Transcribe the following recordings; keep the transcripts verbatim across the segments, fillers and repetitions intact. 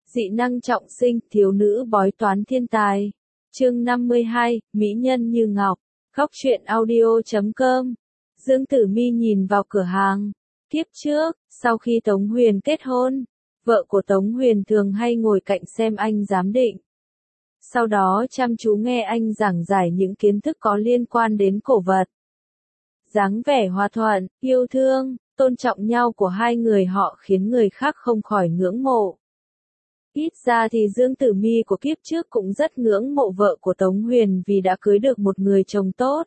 Dị năng trọng sinh, thiếu nữ bói toán thiên tài. Chương năm mươi hai, Mỹ nhân như ngọc. Góc truyện audio chấm com. Dương Tử Mi nhìn vào cửa hàng. Kiếp trước, sau khi Tống Huyền kết hôn, vợ của Tống Huyền thường hay ngồi cạnh xem anh giám định. Sau đó chăm chú nghe anh giảng giải những kiến thức có liên quan đến cổ vật. Dáng vẻ hòa thuận, yêu thương, tôn trọng nhau của hai người họ khiến người khác không khỏi ngưỡng mộ. Ít ra thì Dương Tử Mi của kiếp trước cũng rất ngưỡng mộ vợ của Tống Huyền vì đã cưới được một người chồng tốt.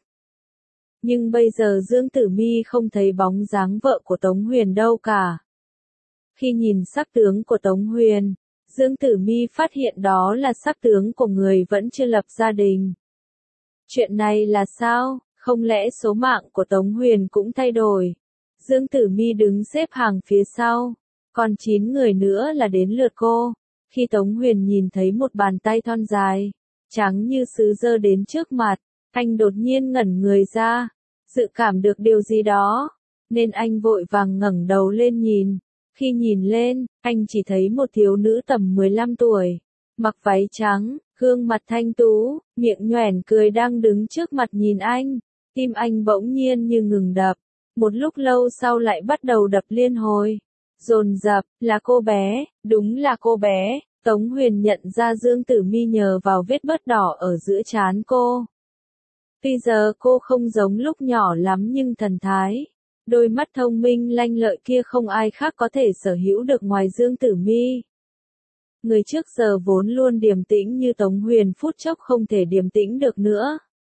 Nhưng bây giờ Dương Tử Mi không thấy bóng dáng vợ của Tống Huyền đâu cả. Khi nhìn sắc tướng của Tống Huyền, Dương Tử Mi phát hiện đó là sắc tướng của người vẫn chưa lập gia đình. Chuyện này là sao? Không lẽ số mạng của Tống Huyền cũng thay đổi? Dương Tử Mi đứng xếp hàng phía sau, còn chín người nữa là đến lượt cô. Khi Tống Huyền nhìn thấy một bàn tay thon dài, trắng như sứ giơ đến trước mặt, anh đột nhiên ngẩn người ra, dự cảm được điều gì đó, nên anh vội vàng ngẩng đầu lên nhìn. Khi nhìn lên, anh chỉ thấy một thiếu nữ tầm mười lăm tuổi, mặc váy trắng, gương mặt thanh tú, miệng nhoẻn cười đang đứng trước mặt nhìn anh. Tim anh bỗng nhiên như ngừng đập, một lúc lâu sau lại bắt đầu đập liên hồi. Dồn dập, là cô bé, đúng là cô bé. Tống Huyền nhận ra Dương Tử Mi nhờ vào vết bớt đỏ ở giữa trán cô. Tuy giờ cô không giống lúc nhỏ lắm nhưng thần thái, đôi mắt thông minh lanh lợi kia không ai khác có thể sở hữu được ngoài Dương Tử Mi. Người trước giờ vốn luôn điềm tĩnh như Tống Huyền phút chốc không thể điềm tĩnh được nữa.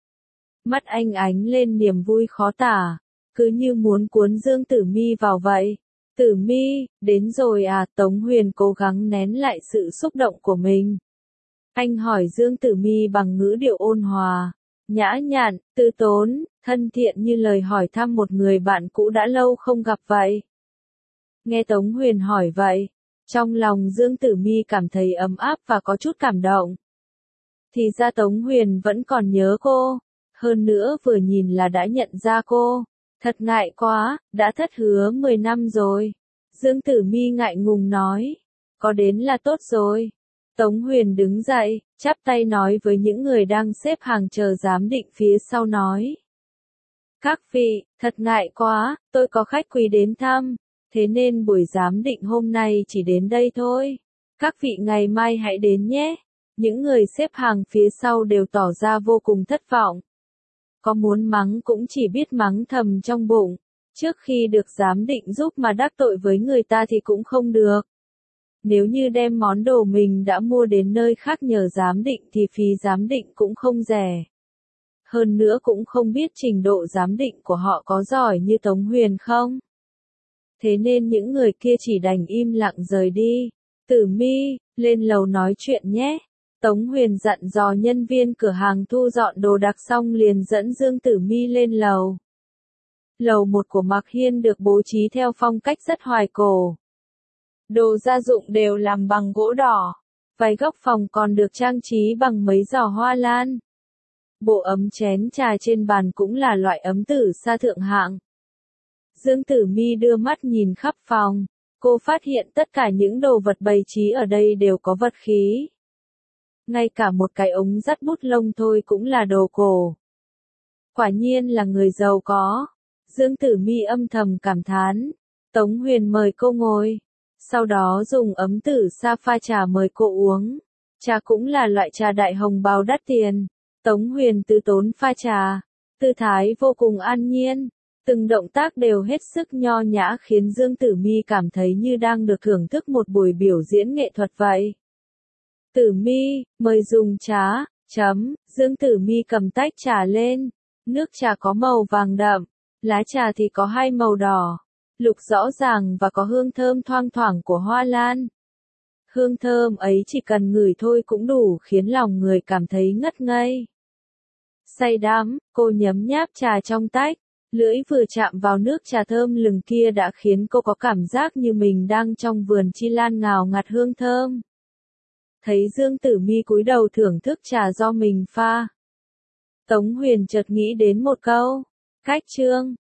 Mắt anh ánh lên niềm vui khó tả, cứ như muốn cuốn Dương Tử Mi vào vậy. Tử Mi, đến rồi à? Tống Huyền cố gắng nén lại sự xúc động của mình. Anh hỏi Dương Tử Mi bằng ngữ điệu ôn hòa, nhã nhặn, từ tốn, thân thiện như lời hỏi thăm một người bạn cũ đã lâu không gặp vậy. Nghe Tống Huyền hỏi vậy, trong lòng Dương Tử Mi cảm thấy ấm áp và có chút cảm động. Thì ra Tống Huyền vẫn còn nhớ cô, hơn nữa vừa nhìn là đã nhận ra cô. Thật ngại quá, đã thất hứa mười năm rồi. Dương Tử Mi ngại ngùng nói. Có đến là tốt rồi. Tống Huyền đứng dậy, chắp tay nói với những người đang xếp hàng chờ giám định phía sau nói. Các vị, thật ngại quá, tôi có khách quý đến thăm, thế nên buổi giám định hôm nay chỉ đến đây thôi. Các vị ngày mai hãy đến nhé. Những người xếp hàng phía sau đều tỏ ra vô cùng thất vọng. Có muốn mắng cũng chỉ biết mắng thầm trong bụng, trước khi được giám định giúp mà đắc tội với người ta thì cũng không được. Nếu như đem món đồ mình đã mua đến nơi khác nhờ giám định thì phí giám định cũng không rẻ. Hơn nữa cũng không biết trình độ giám định của họ có giỏi như Tống Huyền không. Thế nên những người kia chỉ đành im lặng rời đi. Tử Mi, lên lầu nói chuyện nhé. Tống Huyền dặn dò nhân viên cửa hàng thu dọn đồ đạc xong liền dẫn Dương Tử Mi lên lầu. Lầu một của Mạc Hiên được bố trí theo phong cách rất hoài cổ. Đồ gia dụng đều làm bằng gỗ đỏ. Vài góc phòng còn được trang trí bằng mấy giỏ hoa lan. Bộ ấm chén trà trên bàn cũng là loại ấm tử sa thượng hạng. Dương Tử Mi đưa mắt nhìn khắp phòng. Cô phát hiện tất cả những đồ vật bày trí ở đây đều có vật khí. Ngay cả một cái ống dắt bút lông thôi cũng là đồ cổ. Quả nhiên là người giàu có. Dương Tử Mi âm thầm cảm thán. Tống Huyền mời cô ngồi. Sau đó dùng ấm tử sa pha trà mời cô uống. Trà cũng là loại trà đại hồng bào đắt tiền. Tống Huyền từ tốn pha trà. Tư thái vô cùng an nhiên. Từng động tác đều hết sức nho nhã khiến Dương Tử Mi cảm thấy như đang được thưởng thức một buổi biểu diễn nghệ thuật vậy. Tử Mi, mời dùng trà, chấm, Dương Tử Mi cầm tách trà lên, nước trà có màu vàng đậm, lá trà thì có hai màu đỏ, lục rõ ràng và có hương thơm thoang thoảng của hoa lan. Hương thơm ấy chỉ cần ngửi thôi cũng đủ khiến lòng người cảm thấy ngất ngây. Say đắm, cô nhấm nháp trà trong tách, lưỡi vừa chạm vào nước trà thơm lừng kia đã khiến cô có cảm giác như mình đang trong vườn chi lan ngào ngạt hương thơm. Thấy Dương Tử Mi cúi đầu thưởng thức trà do mình pha. Tống Huyền chợt nghĩ đến một câu. Cách chương,